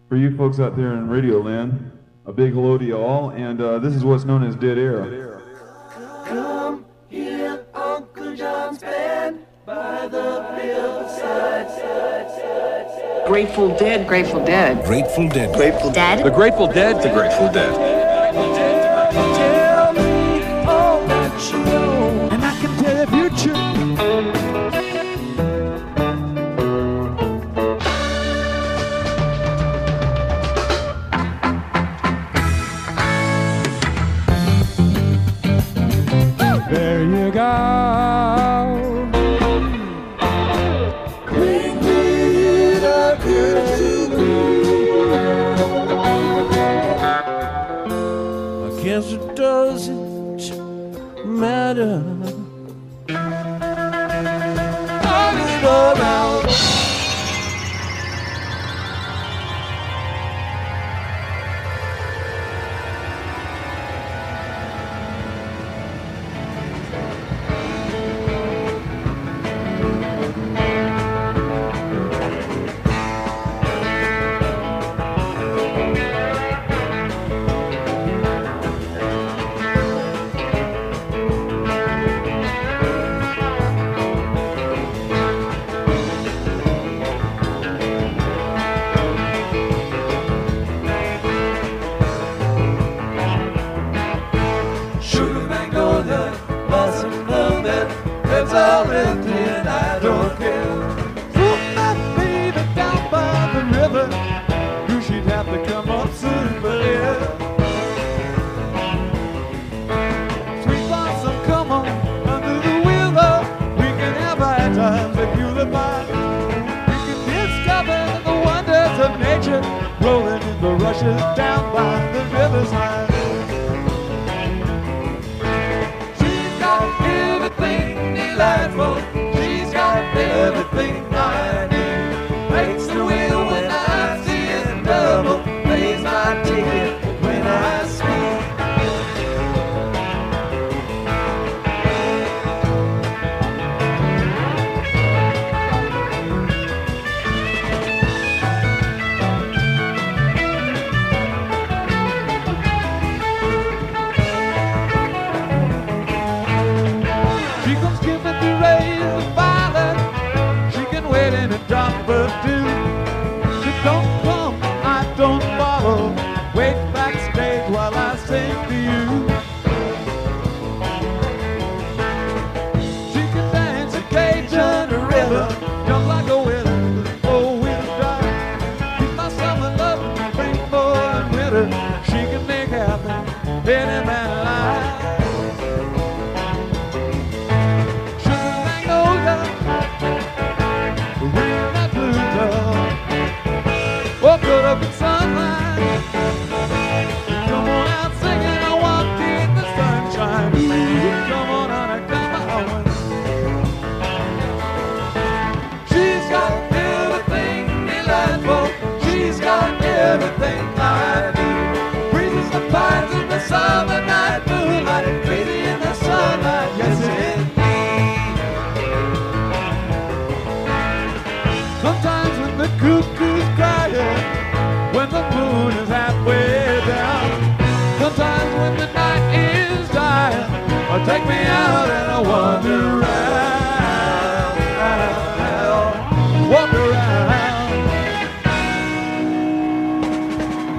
For you folks out there in Radio Land, a big hello to you all, and this is what's known as Dead Air. Come hear Uncle John's band by the riverside. Grateful Dead, Grateful Dead. Grateful Dead. Grateful Dead. The Grateful Dead. The Grateful Dead. Tell me all that you know, and I can tell the future. There you go. Bring me the good to me. I guess it doesn't matter. Turn it around. All empty and I don't care. Put my baby down by the river. Knew she'd have to come up soon, but yeah. Sweet blossom, come on under the willow. We can have high times if you live by. We can discover the wonders of nature, rolling in the rushes down by the riverside. She's got everything delightful. She's got everything I need. Breaks the wheel when I see it double. Plays my ticket when I speak. She comes skipping through rays of violet. She can wait in a drop of dew. She don't come, I don't follow. Wait backstage while I sing to you. She can dance a Cajun rhythm, jump like a willow, four-wheel drive. Keep my summer loving, spring, and winter. She can make happen any man alive. Woke up in sunlight. Come on out singing, I walk in the sunshine. Come on out and come on. She's got everything delightful. She's got everything I need. Breezes the pines in the summer night, moonlight and crazy in the sunlight. Yes, indeed. Sometimes when the cuckoo's crying, when the moon is halfway down, sometimes when the night is dying, or take me out and I wander around, wander around.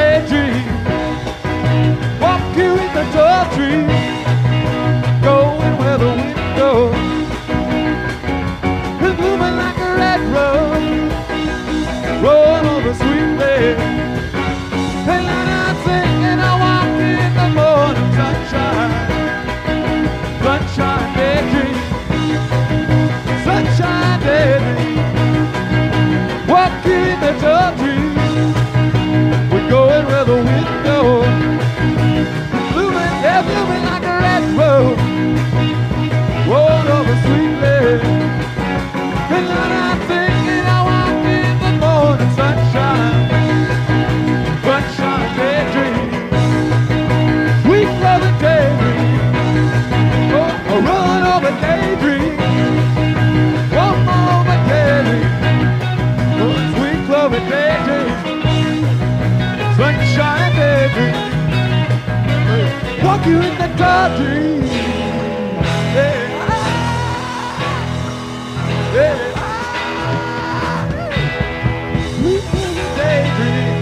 daydream. Walk you in the tall tree, going where the wind goes. It's blooming like a red rose, rolling over sweetly. And I'm singing, I walk in the morning sunshine, sunshine daydream, sunshine daydream. Walk in the tall tree, we're going where the wind goes. Blooming, yeah, blooming like a red rose, rolling over sweetly. And I'm thinking, I walk in the morning sunshine, sunshine daydream, sweet loving daydream. Oh, rolling over daydream, one more over daydream. Oh, sweet loving daydream, sunshine daydream. Walk you in the dark dream. Yeah. Yeah. Sweet loving daydream.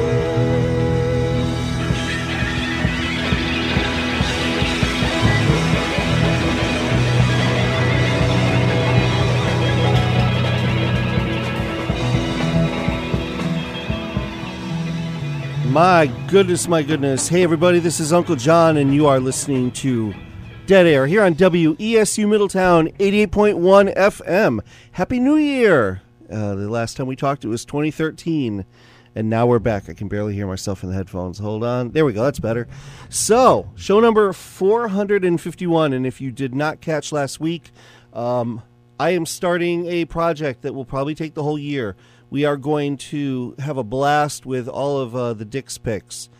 My goodness. Hey, everybody, this is Uncle John, and you are listening to Dead Air here on WESU Middletown 88.1 FM. Happy New Year! The last time we talked, it was 2013, and now we're back. I can barely hear myself in the headphones. Hold on. There we go. That's better. So, show number 451, and if you did not catch last week, I am starting a project that will probably take the whole year. We are going to have a blast with all of the Dick's picks.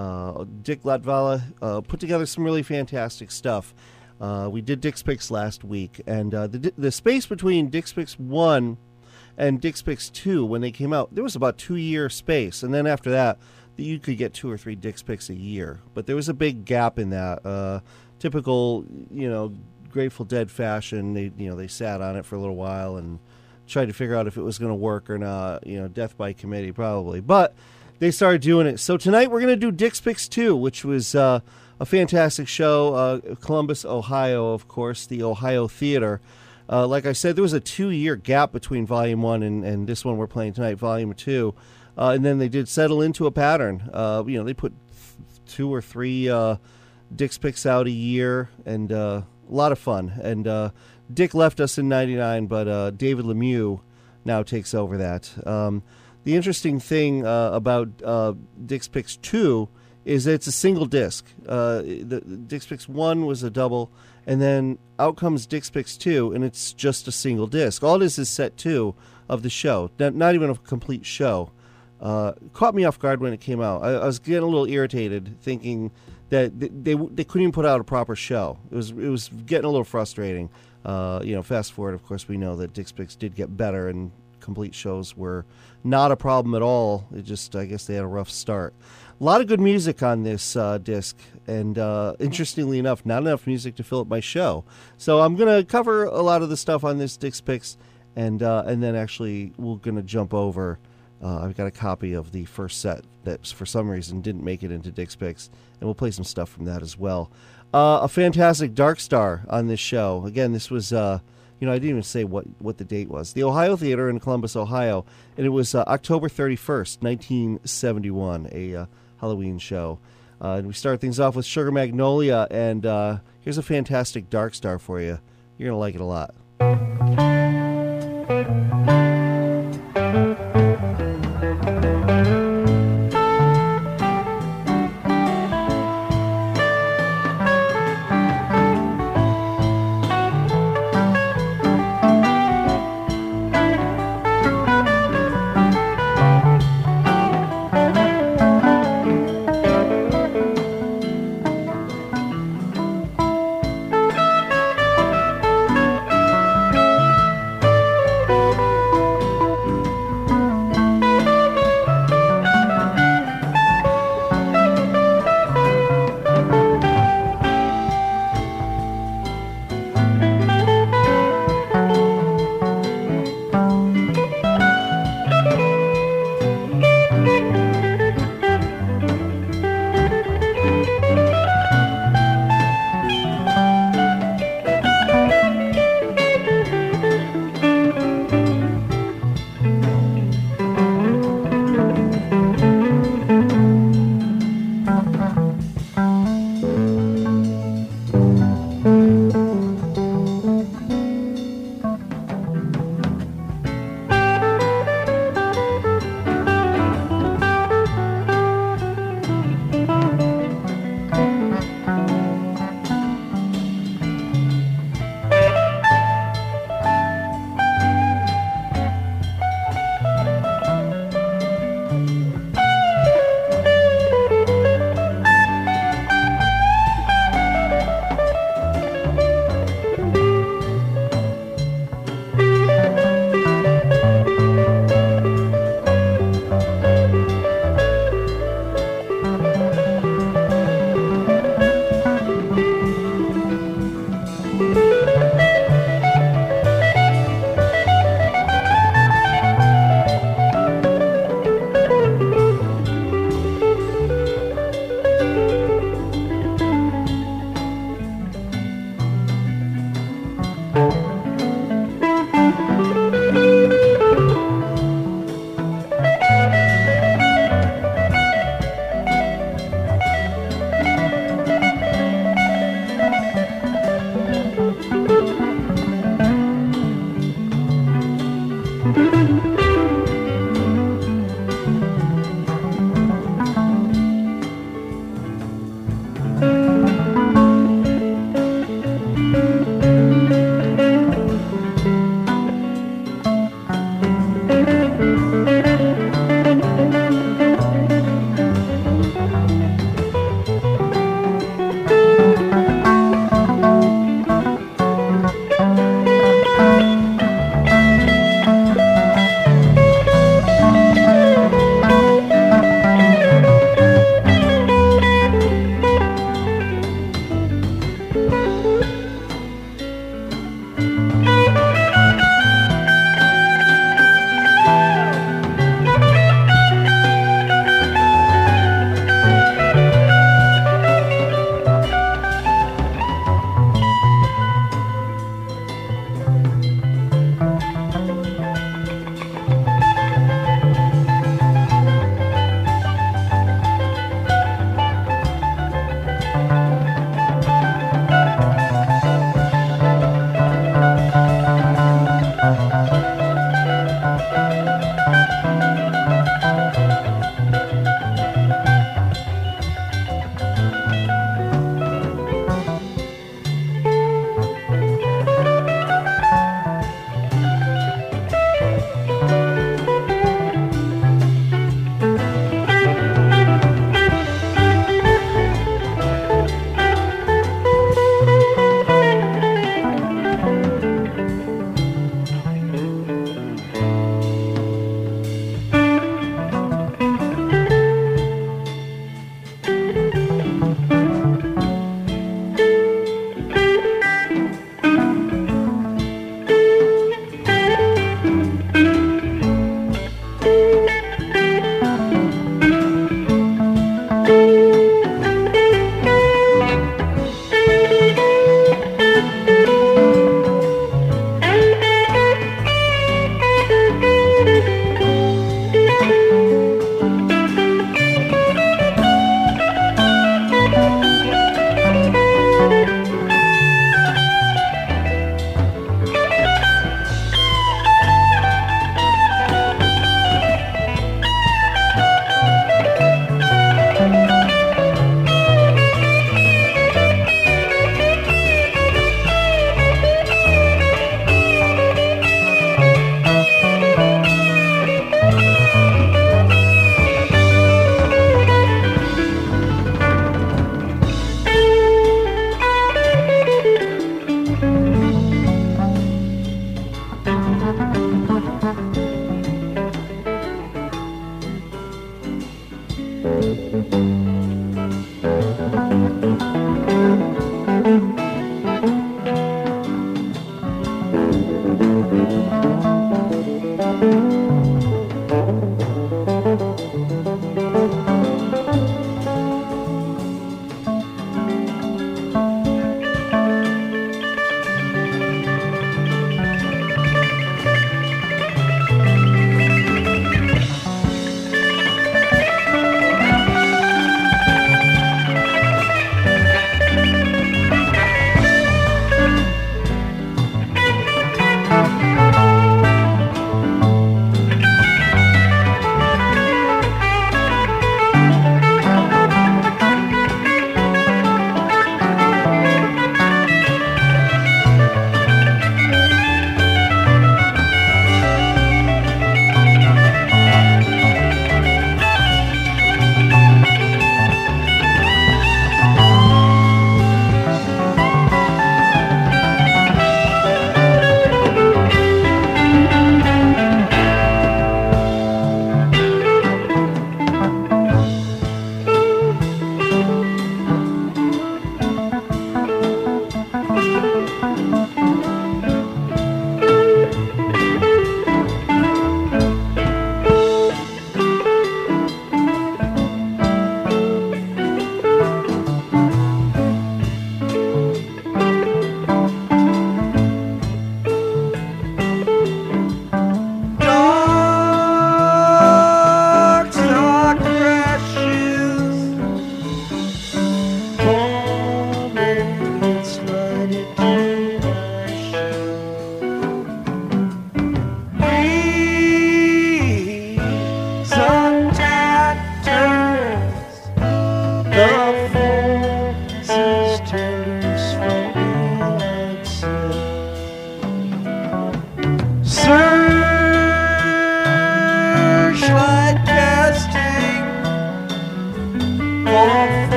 Dick Latvala put together some really fantastic stuff. We did Dick's picks last week, and the space between Dick's picks 1 and Dick's picks 2, when they came out, there was about 2-year space, and then after that, you could get 2 or 3 Dick's picks a year. But there was a big gap in that. Typical, Grateful Dead fashion. They sat on it for a little while and tried to figure out if it was going to work or not. Death by committee probably, but they started doing it. So tonight we're going to do Dick's Picks 2, which was a fantastic show. Columbus, Ohio, of course, the Ohio Theater. Like I said, there was a 2-year gap between Volume 1 and this one we're playing tonight, Volume 2. And then they did settle into a pattern. They put 2 or 3 Dick's Picks out a year, and a lot of fun. And Dick left us in 99, but David Lemieux now takes over that. The interesting thing about Dick's Picks 2 is that it's a single disc. The Dick's Picks 1 was a double, and then out comes Dick's Picks 2, and it's just a single disc. All it is set 2 of the show, not even a complete show. Caught me off guard when it came out. I was getting a little irritated, thinking that they couldn't even put out a proper show. It was getting a little frustrating. Fast forward, of course, we know that Dick's Picks did get better, and complete shows were not a problem at all. It just, I guess they had a rough start. A lot of good music on this disc, and interestingly enough, not enough music to fill up my show. So I'm going to cover a lot of the stuff on this Dick's Picks, and then actually we're going to jump over. I've got a copy of the first set that, for some reason, didn't make it into Dick's Picks, and we'll play some stuff from that as well. A fantastic Dark Star on this show. Again, this was, I didn't even say what the date was. The Ohio Theater in Columbus, Ohio, and it was October 31st, 1971, a Halloween show. And we start things off with Sugar Magnolia, and here's a fantastic Dark Star for you. You're going to like it a lot.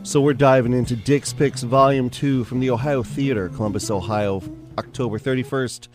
So we're diving into Dick's Picks Volume 2 from the Ohio Theater, Columbus, Ohio, October 31st,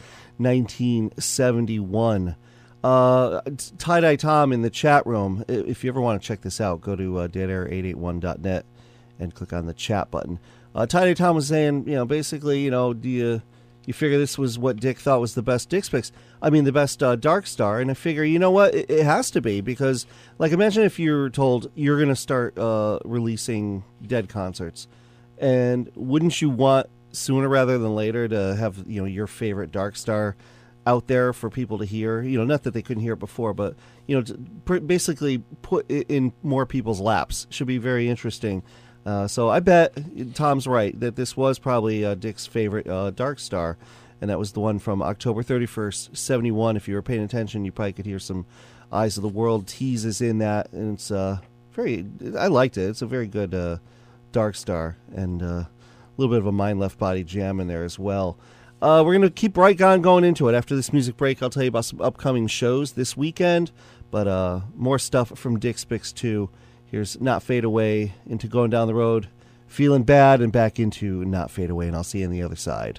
1971. Tie-Dye Tom in the chat room, if you ever want to check this out, go to deadair881.net and click on the chat button. Tie-Dye Tom was saying, basically, do you figure this was what Dick thought was the best Dick's Picks? I mean, the best Dark Star, and I figure, you know what, it has to be, because, like, imagine if you were told you're going to start releasing Dead concerts, and wouldn't you want sooner rather than later to have, your favorite Dark Star out there for people to hear? Not that they couldn't hear it before, but, basically put it in more people's laps. Should be very interesting. So I bet Tom's right that this was probably Dick's favorite Dark Star, and that was the one from October 31st, 71. If you were paying attention, you probably could hear some Eyes of the World teases in that, and it's I liked it. It's a very good Dark Star, and a little bit of a Mind Left Body jam in there as well. We're going to keep right on going into it. After this music break, I'll tell you about some upcoming shows this weekend, but more stuff from Dick's Picks 2. Here's Not Fade Away, into Going Down the Road, Feeling Bad, and back into Not Fade Away, and I'll see you on the other side.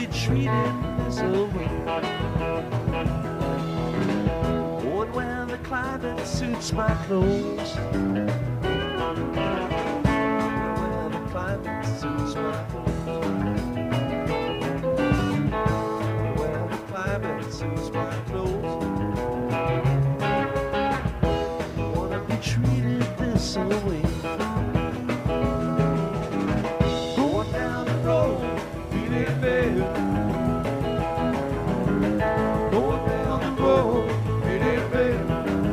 treated this way. Going where the climate suits my clothes. Where the climate suits my clothes. Where the climate suits my clothes. Wanna be treated this way. Going down the road, feeling bad. Going down the road, feeling bad.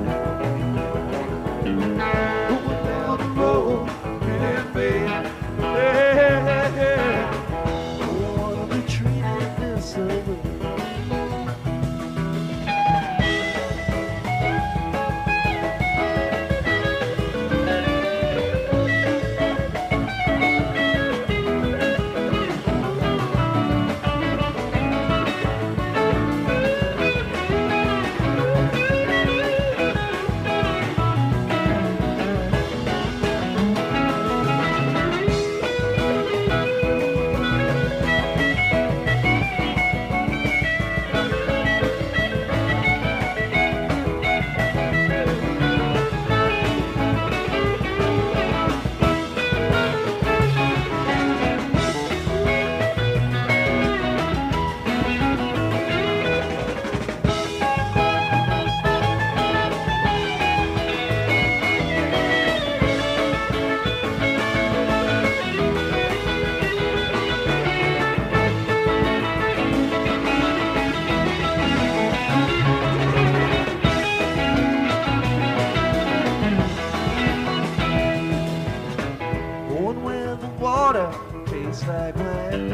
Going down the road, feeling bad. Yeah. Don't wanna be treated this way. Going where the water tastes like wine.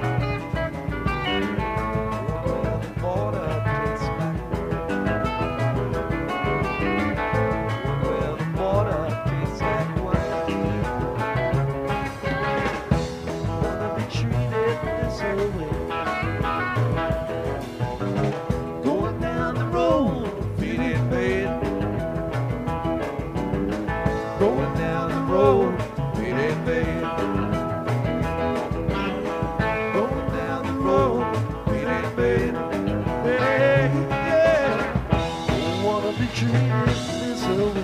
Going where the water tastes like wine. Going where the water tastes like wine. Wanna be treated this way. Going down the road, feeling bad. Going down the road, feeling bad. Going down the road, feeling bad. Yeah. Don't wanna be treated this way.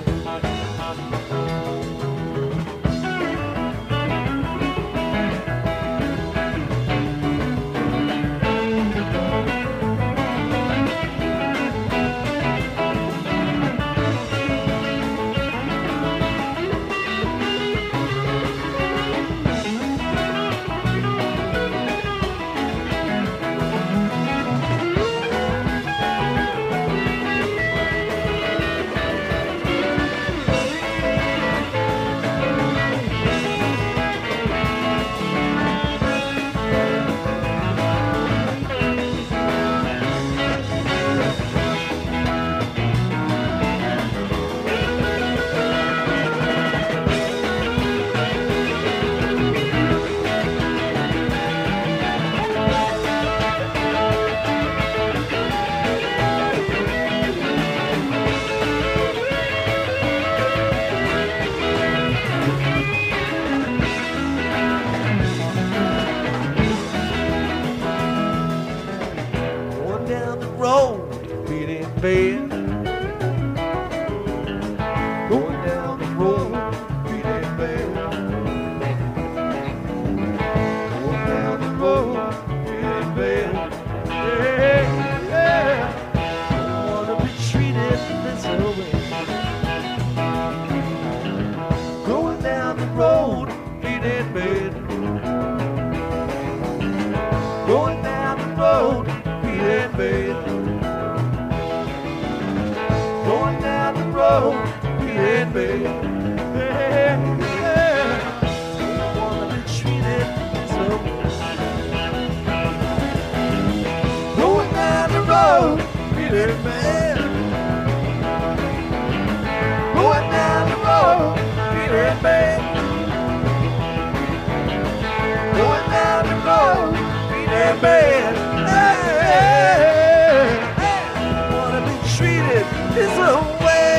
Going down the road, feeling bad. Going down the road, feeling bad. Going down the road, feeling bad. Yeah. Don't wanna be treated this way. Going down the road, feeling bad. Going down the road, feeling bad. Going down the road, feeling bad. Yeah. Don't wanna be treated this way. Going down the road, feeling bad. Going down the road, feeling bad. Going down the road, feeling bad. Wanna be treated this way.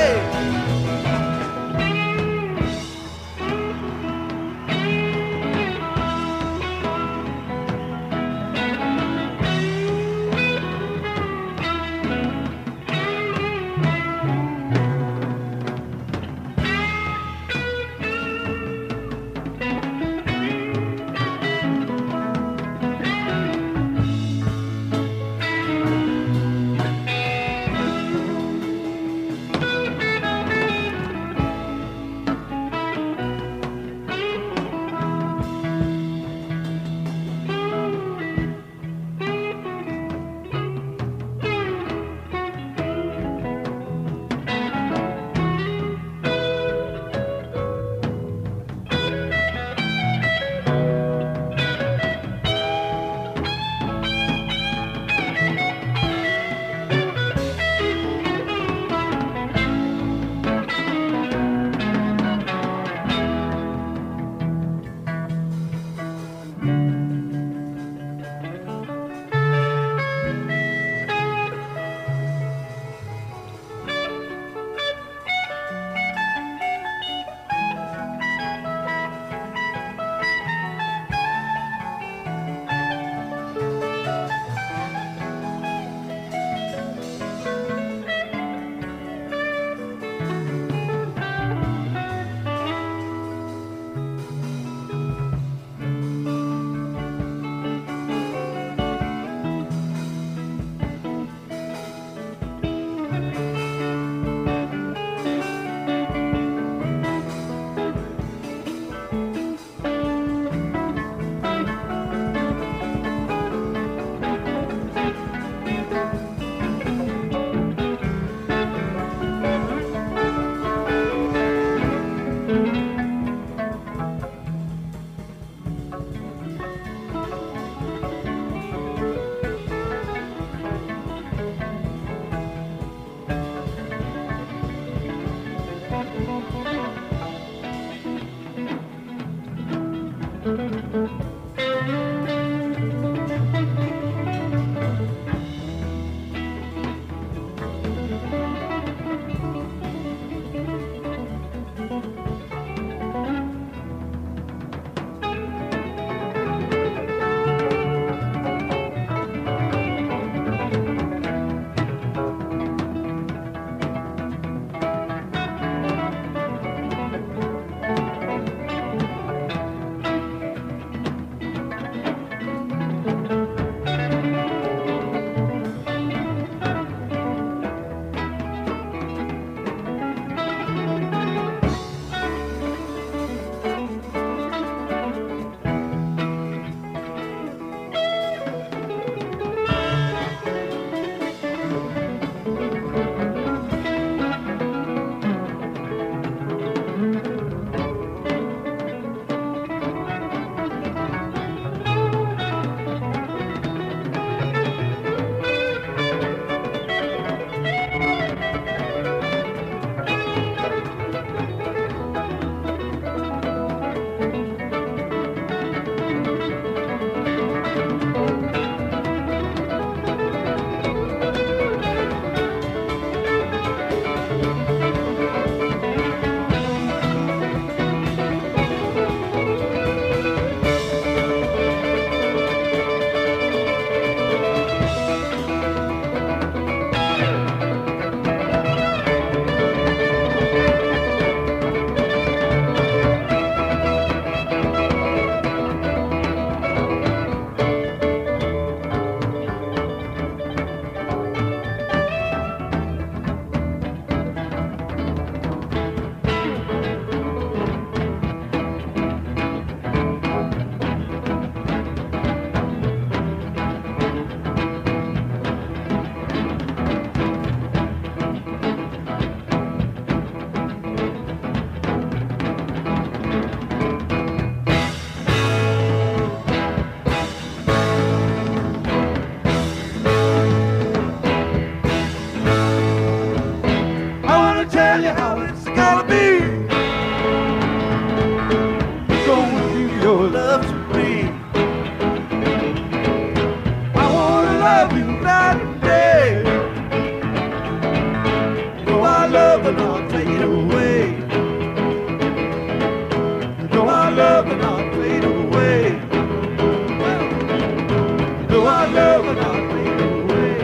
love and I'll fade away.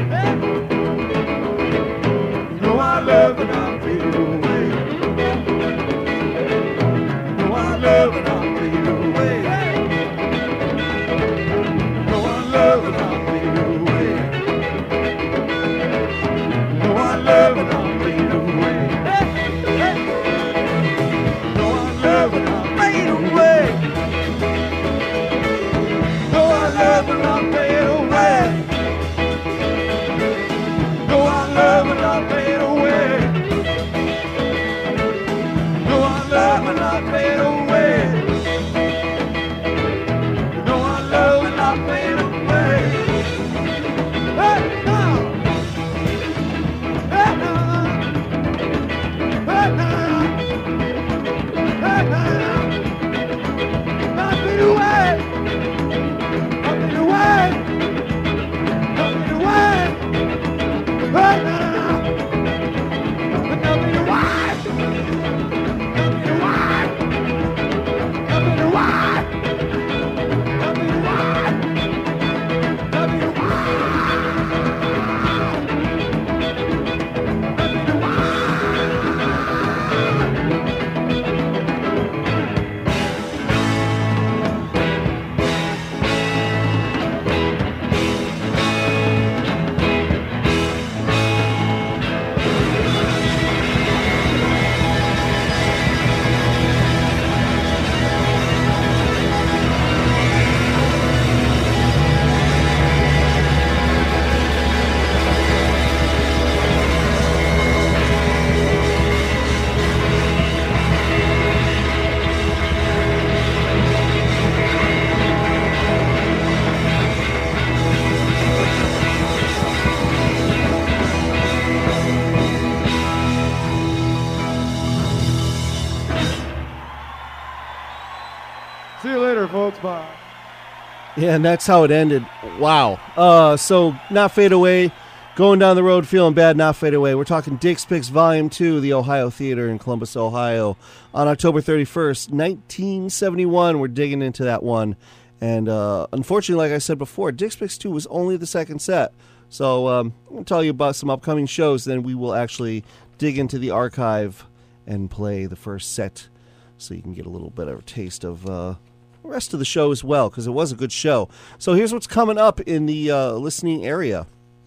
You know I love and I'll fade away. You know I love and I'll fade away. You know I love and I'll fade away. You know I love and I'll fade away. You know I love and I'll fade away. No, I love and I'll fade away. No, I love and I'll fade away. No, I love and I'll fade away. No, I love and I'll fade away. Hey, now. Hey, now. Hey, now. Hey, now. I'll fade away. See you later, folks. Bye. Yeah, and that's how it ended. Wow. So, Not Fade Away, going down the road feeling bad, Not Fade Away. We're talking Dick's Picks Volume 2, the Ohio Theater in Columbus, Ohio, on October 31st, 1971. We're digging into that one. And unfortunately, like I said before, Dick's Picks 2 was only the second set. So I'm going to tell you about some upcoming shows, then we will actually dig into the archive and play the first set so you can get a little bit of a taste of the rest of the show as well, because it was a good show. So here's what's coming up in the listening area.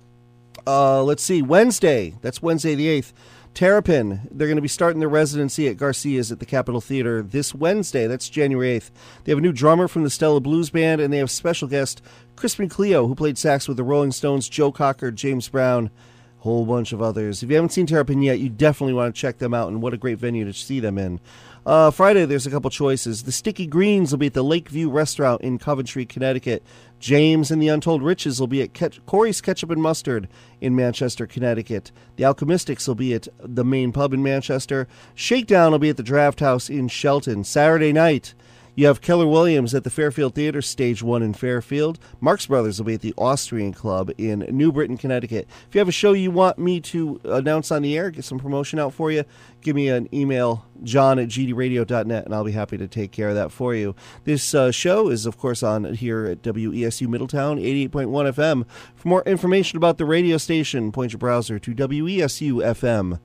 Let's see, Wednesday, that's Wednesday the 8th, Terrapin, they're going to be starting their residency at Garcia's at the Capitol Theater this Wednesday. That's January 8th. They have a new drummer from the Stella Blues Band, and they have special guest Crispin Cleo, who played sax with the Rolling Stones, Joe Cocker, James Brown, a whole bunch of others. If you haven't seen Terrapin yet, you definitely want to check them out, and what a great venue to see them in. Friday, there's a couple choices. The Sticky Greens will be at the Lakeview Restaurant in Coventry, Connecticut. James and the Untold Riches will be at Corey's Ketchup and Mustard in Manchester, Connecticut. The Alchemistics will be at the Main Pub in Manchester. Shakedown will be at the Draft House in Shelton. Saturday night, you have Keller Williams at the Fairfield Theater, Stage 1 in Fairfield. Marx Brothers will be at the Austrian Club in New Britain, Connecticut. If you have a show you want me to announce on the air, get some promotion out for you, give me an email, john@gdradio.net, and I'll be happy to take care of that for you. This show is, of course, on here at WESU Middletown, 88.1 FM. For more information about the radio station, point your browser to WESUFM.org,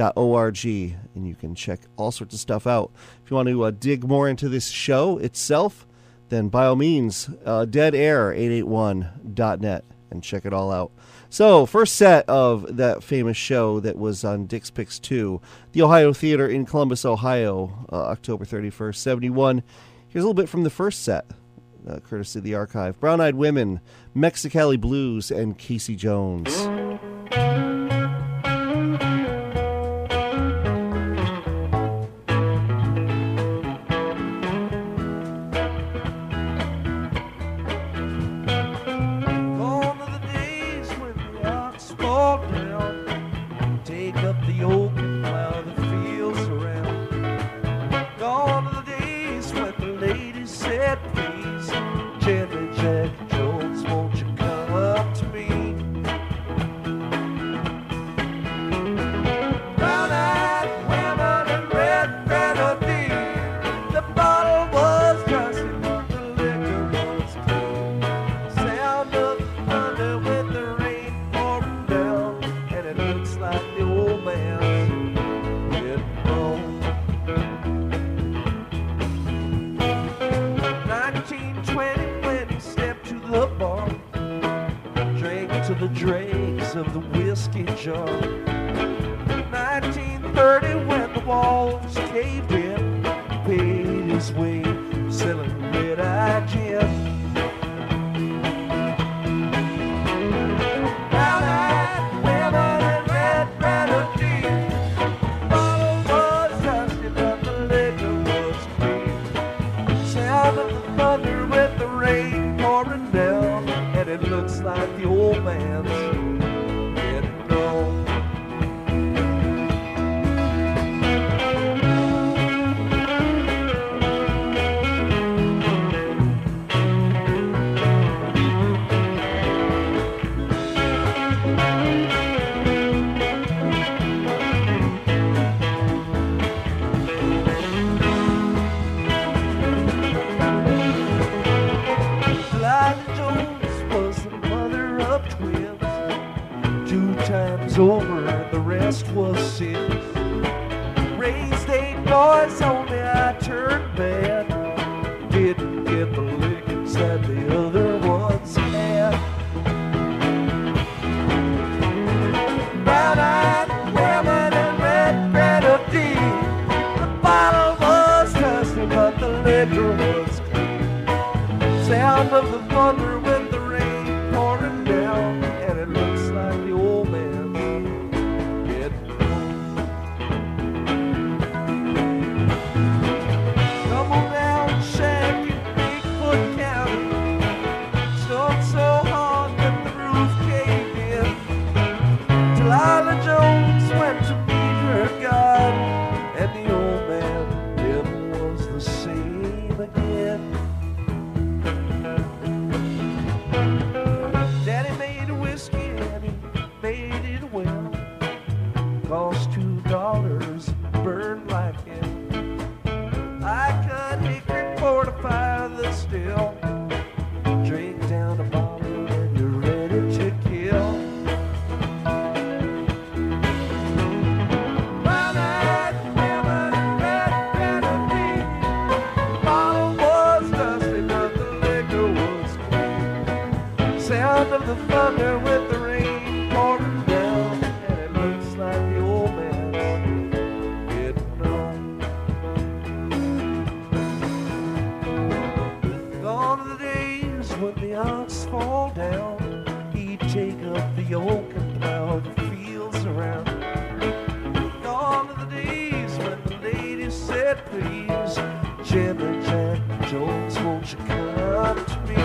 and you can check all sorts of stuff out. If you want to dig more into this show itself, then by all means, deadair881.net, and check it all out. So, first set of that famous show that was on Dick's Picks 2, the Ohio Theater in Columbus, Ohio, October 31st, 71. Here's a little bit from the first set, courtesy of the archive. Brown Eyed Women, Mexicali Blues, and Casey Jones. to the dregs of the whiskey jar. 1930 when the walls caved in, paid his way selling red-eye gin. Brown-eyed women and red grenadine, bottle was dusty but the liquor was clean. Sound of the thunder with the rain pouring down, and it looks like the old man's getting old. Over and the rest was sins. Raised 8 boys, only I turned bad. Didn't get the lickings that the other ones had. Brown-eyed women and red grenadine, the bottle was dusty but the liquor was clean. Sound of the thunder with the rain pouring down, and it looks like the old man. Lila Jones went to meet her God, and the old man never was the same again. Daddy made a whiskey and he made it well. Cost $2, burned like hell. I cut hickory, fortify the still. Drink down a bottle and you're ready to kill. Sound of the thunder with the rain pouring down, and it looks like the old man's getting on. Gone are the days when the ox fall down, he'd take up the yoke and plow the fields around. Gone are the days when the ladies said, please, Jimmy Jack Jones, won't you come to me?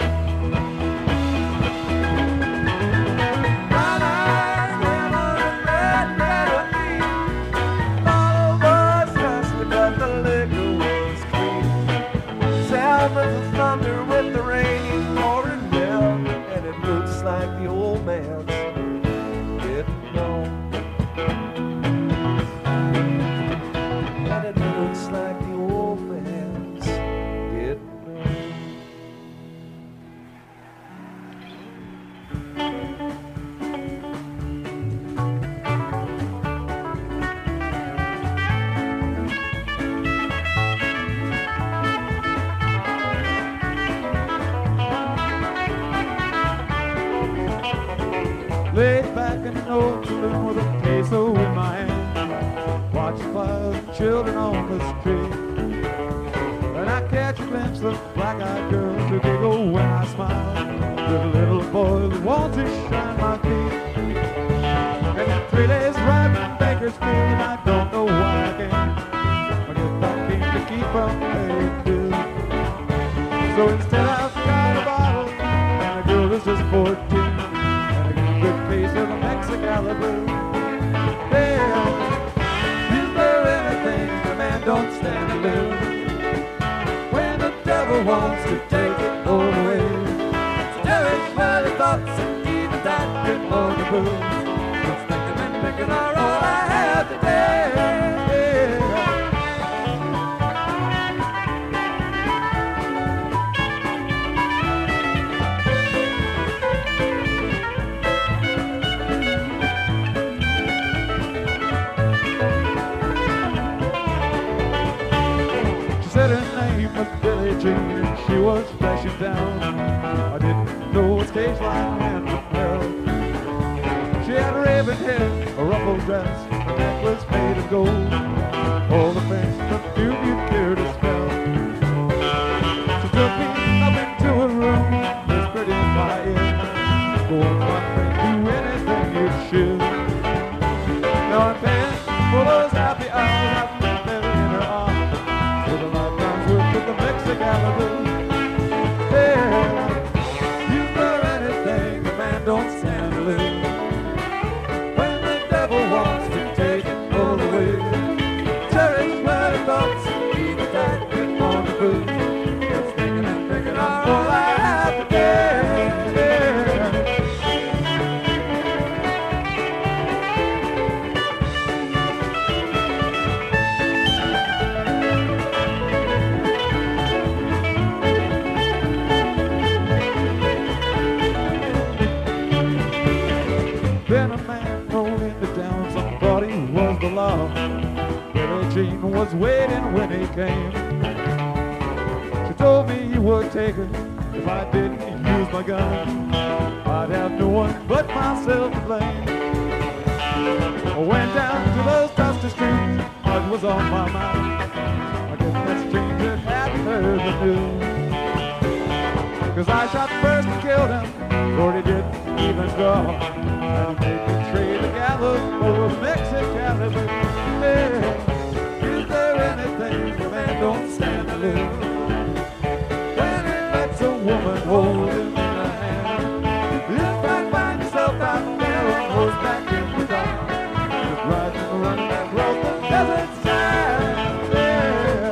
Sound of the thunder with the rain pouring down, and it looks like the old man's getting on. And it looks like the old man's getting Laid back in an old saloon with a queso in my hand, watching while the children on the street. And I catch a glimpse of black-eyed girls who giggle when I smile. There's a little boy that wants to shine my feet. And 3 days right from Bakersfield, and I don't know why I came. I guess I came to keep from Bakersfield. So instead I've got a bottle, and the girl is just 14. Case of a Mexicalibu. Damn, is there anything a man don't stand to lose? When the devil wants to take it all away, staring by the thoughts and even that bit on the booze. Just thinking and picking are all I have today. She was flashing down. I didn't know what stage line ran from hell. shaven head, a ruffled dress, a necklace made of gold. All the things that few you care to spell. She took me up into a room, whispered in my ear, go on, my friend, do anything you should. Now I'm paying for those happy hours I've spent there in her arms, with a lifetime's worth of the mix of Gallagher. Yeah, you for anything, a man don't stand to lose. When the devil wants to take it all away, cherish my thoughts, keep it tight, get on the food. Just thinking and thinking I'm all I have today. Yeah. Then a man rolled into town, some thought he was the law. Billie Jean was waiting when he came. She told me you would take her if I didn't use my gun. I'd have no one but myself to blame. I went down to those dusty streets, mud was on my mind. I guess that stranger hadn't heard the news. 'Cause I shot first and killed him, Lord, he didn't even draw. And he made me trade the gallows for a Mexican. Yeah. Is there anything a man don't stand to lose? When he lets a woman hold him in her hand, if I find myself out there on horseback in the dark, just riding and running across the desert sand. Yeah.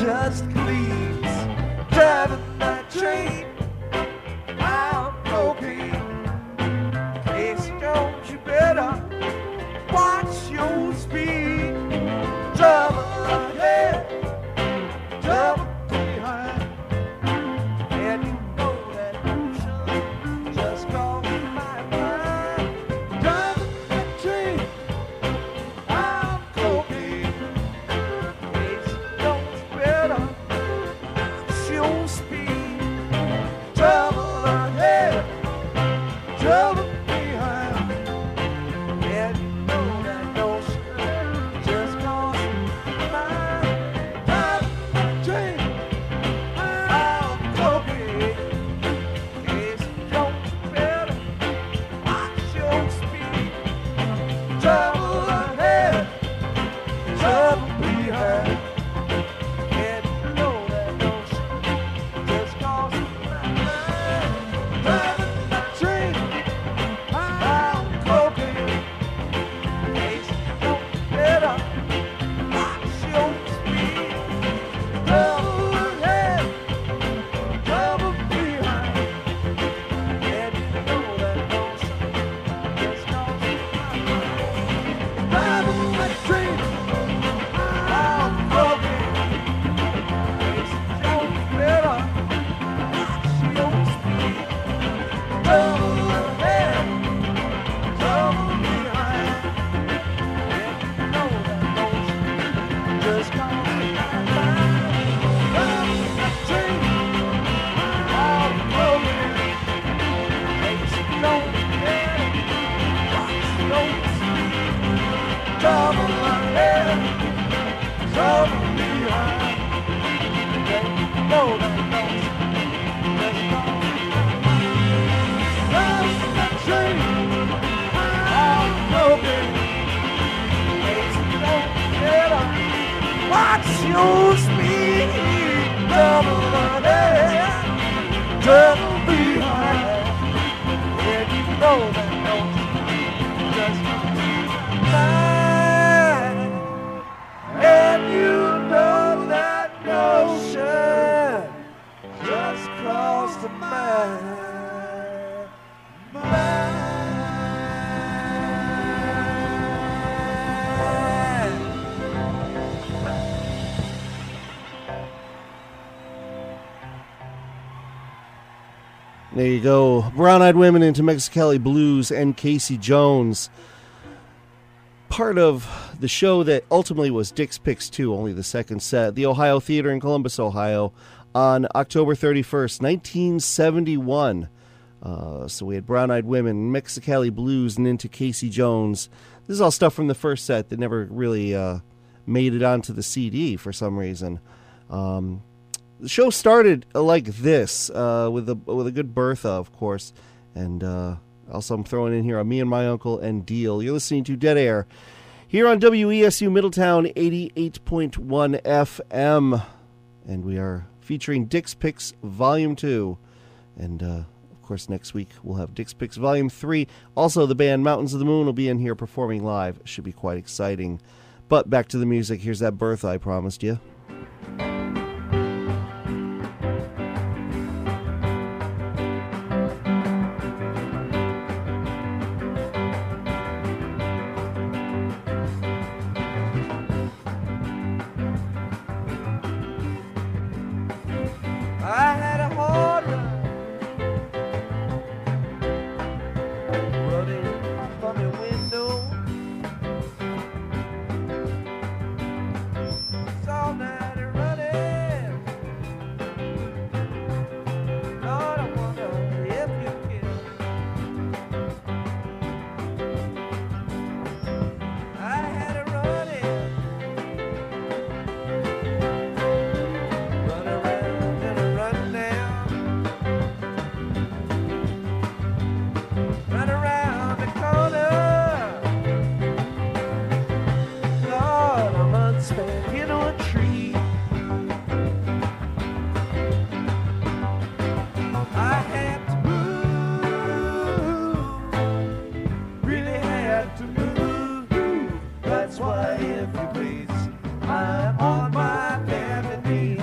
just cleans. Driving that train, I'm broken. Casey Jones, you better watch your speed. Trouble ahead, trouble behind. And you know that ocean just crossed my mind. Driving that train, I'm broken. Casey Jones, you better watch your speed. Trouble ahead, trouble behind. And you know that ocean just crossed my mind. Driving that train, I'm broken. Casey Jones, you better watch your speed. Trouble ahead, trouble behind. And you know that ocean just crossed my mind. Driving that train, I'm broken. Casey Jones, you better watch your speed. Trouble ahead, trouble behind. And you know that ocean just crossed my mind. Driving that train, I'm broken. Casey Jones, you better watch your speed. Trouble ahead, trouble behind. And you know that ocean just crossed my mind. Driving that train, I'm broken. Casey Jones, you better watch your speed. Trouble ahead, trouble behind. And you know that ocean just crossed my mind. Driving that train, I'm broken. Casey Jones, you better watch your speed. Trouble ahead, trouble behind. And you know that ocean just crossed my mind. And you know that ocean just crossed my mind. There you go. Brown Eyed Women into Mexicali Blues and Casey Jones. Part of the show that ultimately was Dick's Picks 2, only the second set, at the Ohio Theater in Columbus, Ohio, on October 31st, 1971. So we had Brown Eyed Women, Mexicali Blues, and into Casey Jones. This is all stuff from the first set that never really made it onto the CD for some reason. The show started like this, with a good Bertha, of course, and also I'm throwing in here a Me and My Uncle and Deal. You're listening to Dead Air here on WESU Middletown 88.1 FM, and we are featuring Dick's Picks Volume 2, and of course next week we'll have Dick's Picks Volume 3. Also the band Mountains of the Moon will be in here performing live. Should be quite exciting. But back to the music. Here's that Bertha I promised you. I had a hard run running from your window. It's all night running. Lord, I wonder if you can. I had a running. Run around and a run down. Run around the corner. Lord, I'm unspent in a tree. I had to move. Really had to move. That's why, if you please, I'm on my bended knees.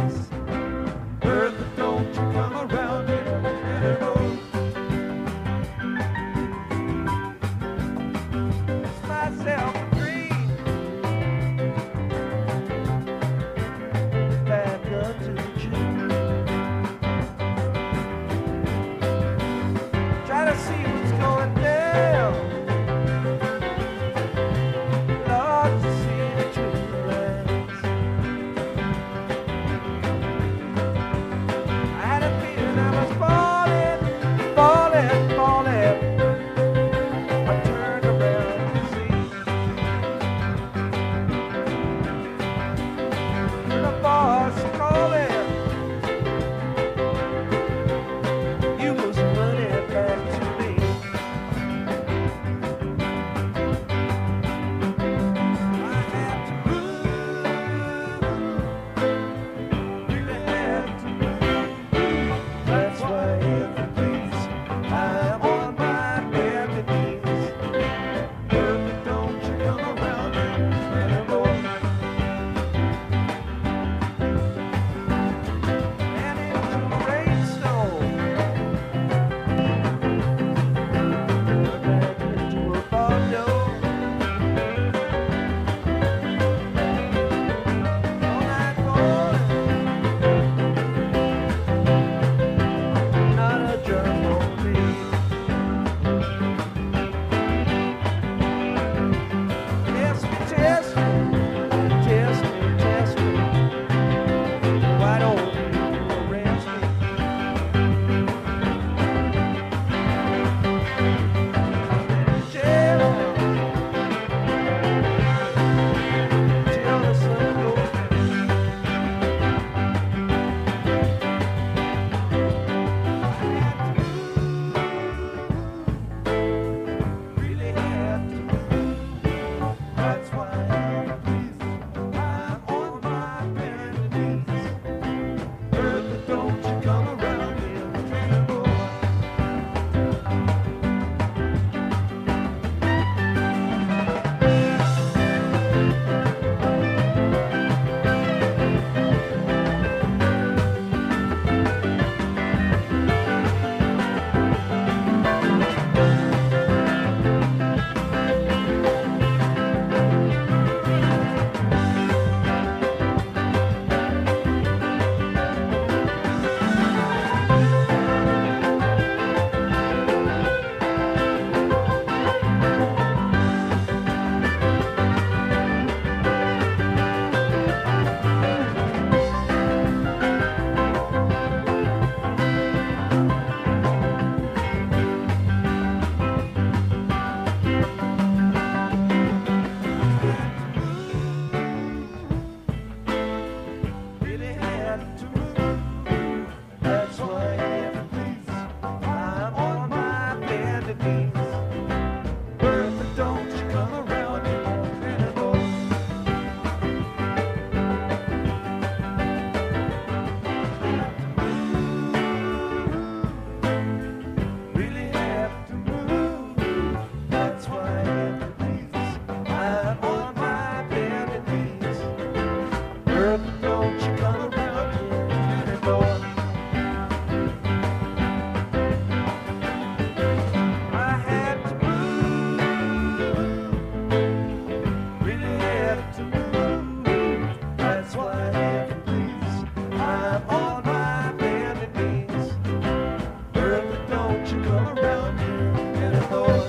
that's why if you please, I'm on my bended knees. Early, don't you come around here anymore.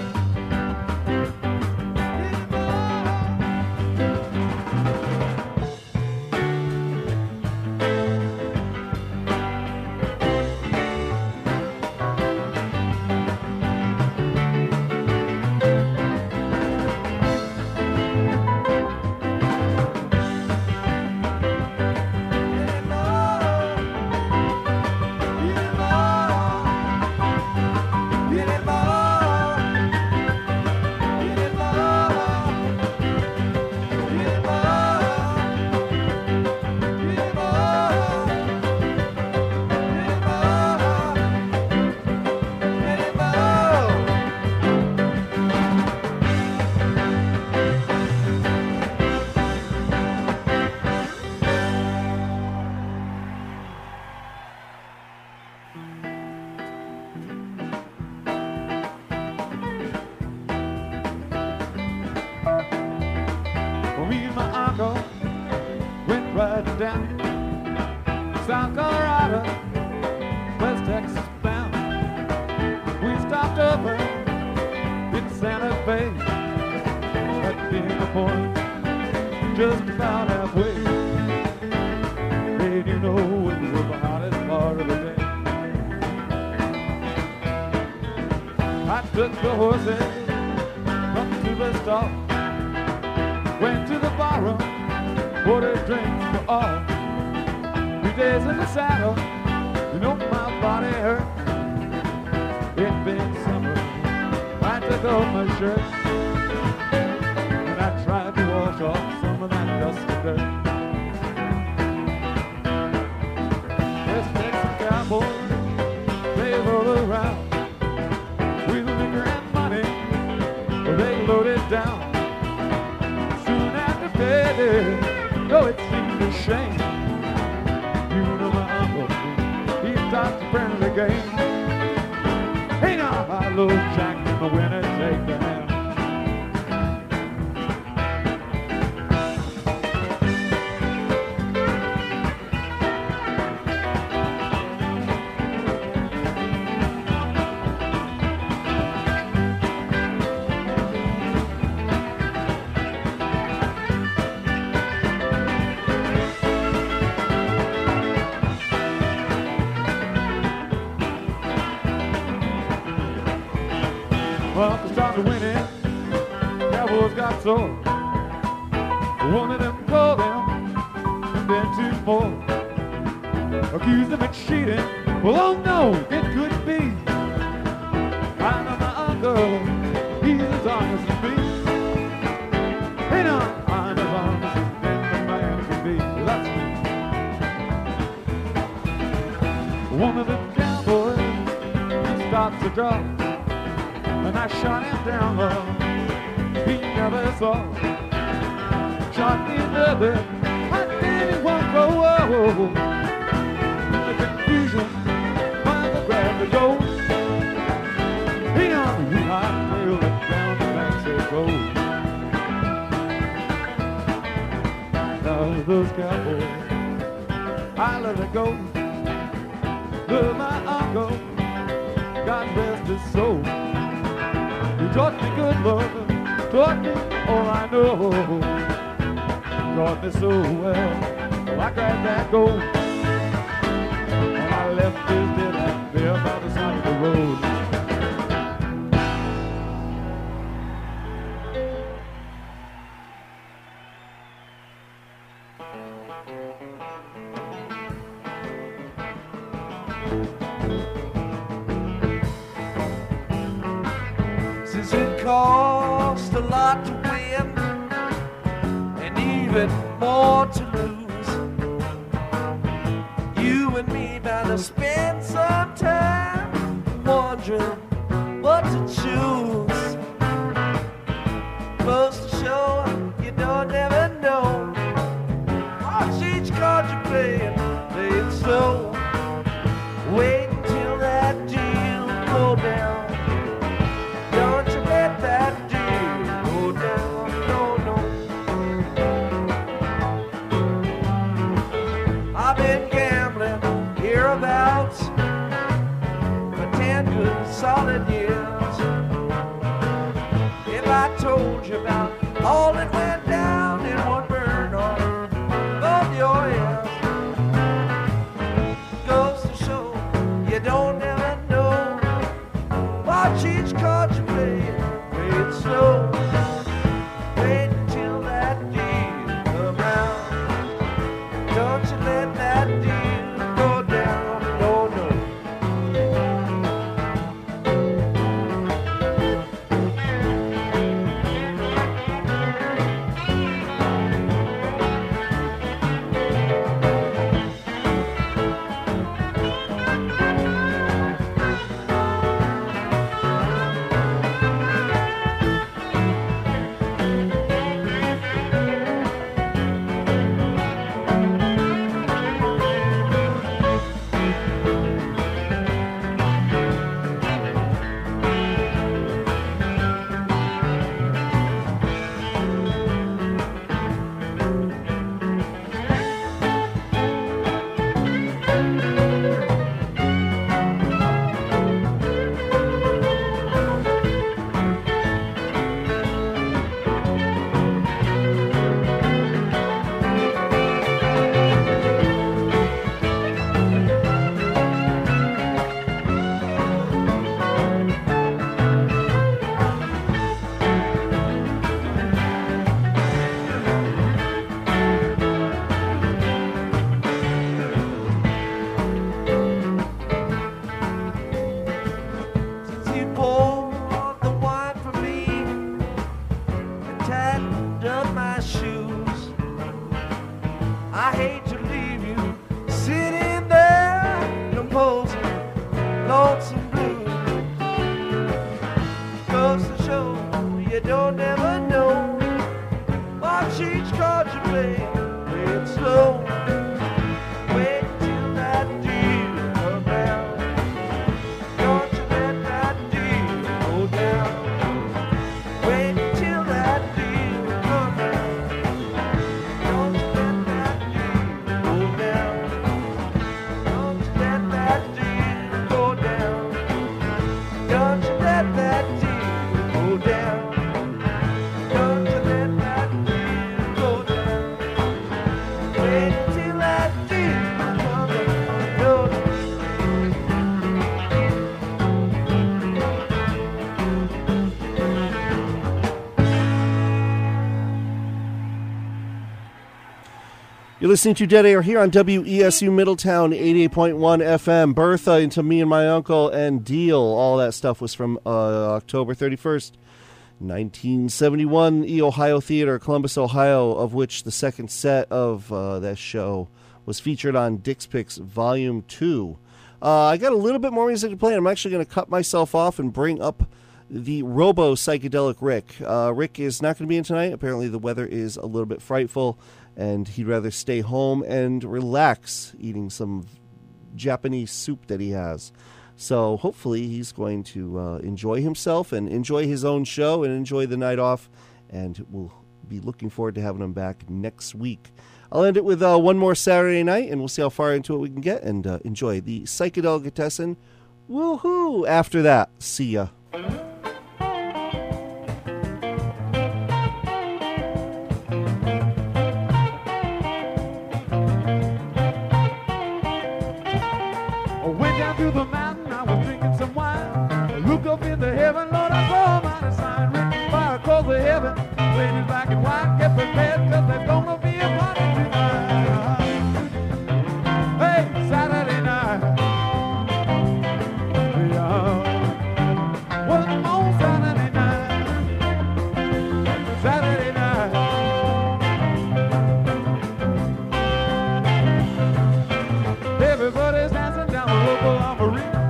Well, me and my uncle went riding down South Colorado, West Texas bound. We stopped over in Santa Fe at Dana Point, just about halfway. And you know it was the hottest part of the day. I took the horses up to the stall, went to the barroom, ordered drinks for all. 3 days in the saddle, you know my body hurt. It been summer, I took off my shirt, and I tried to wash off some of that dusty dirt. West Texas cowboys, they roll around with liquor and money, they loaded down. Though it seemed a shame, you know my uncle, he stopped to friendly game. Hey now, my little Jack in the winter, take the hand. Well, they started winning, Cowboys got sore. One of them called him, and then 2 more accused him of cheating. Well, oh no, it couldn't be. I know my uncle, he's as honest as me. Hey now, I'm as honest as a man can be. That's me. One of them cowboys, he stopped to draw, and I shot him down, he never saw. Shot me another, I didn't want to go. In the confusion, Michael grabbed the gold. He on the hot trail up down the Mexico. Now those cowboys, I let it go. But my uncle, God rest his soul, he taught me good love, taught me all I know. Taught me so well, I grabbed that gold, and I left his dead hand there by the side of the road. Since it cost a lot to win and even more to lose, you and me bound to spend some time wondering what to choose. Most to show you don't never know. Watch each card you play and play it slow. Wait until that deal go down. Don't you let that deal go down, no, no. solid years. If I told you about all that went down in one burn on both your ears, goes to show you don't ever know. Watch each card you play, play it slow. Wait until that deal come round. Don't you let that deal go down, no, no. You're listening to Dead Air here on WESU Middletown 88.1 FM. Bertha, Into Me and My Uncle, and Deal. All that stuff was from October 31st, 1971, E Ohio Theater, Columbus, Ohio, of which the second set of that show was featured on Dick's Picks Volume 2. I got a little bit more music to play, and I'm actually going to cut myself off and bring up the Robo Psychedelic Rick. Rick is not going to be in tonight. Apparently the weather is a little bit frightful, and he'd rather stay home and relax eating some Japanese soup that he has. So hopefully he's going to enjoy himself and enjoy his own show and enjoy the night off, and we'll be looking forward to having him back next week. I'll end it with one more Saturday night, and we'll see how far into it we can get, and enjoy the Psychedelicatessen. Woohoo! After that, see ya. Through the mountain, I was drinking some wine. I look up into heaven, Lord, I saw a mighty sign written fire across the heaven. Ladies black and white, get prepared, cause there's gonna be a party tonight. Hey, Saturday night. Yeah. One more Saturday night. Saturday night. Everybody's dancing down the local armory.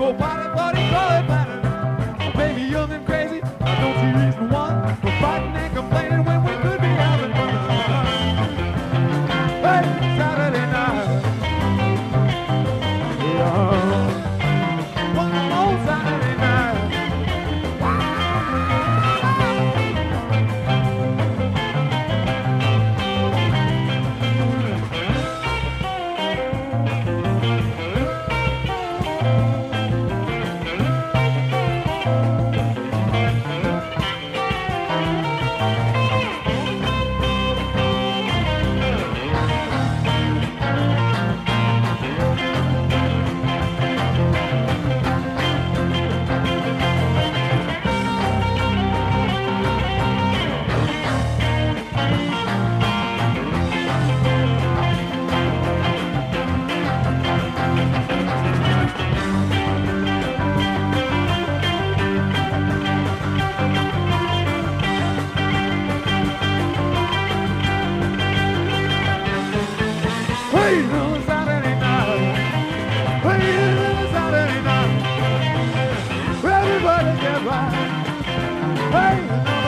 Go party, party, call it madness. Baby, young and crazy, I don't see reason one for fighting and complaining when we could be having fun. Hey, Saturday night. Yeah. One more Saturday night. Hey, on Saturday night. Hey, on Saturday night. Everybody get right. Hey, on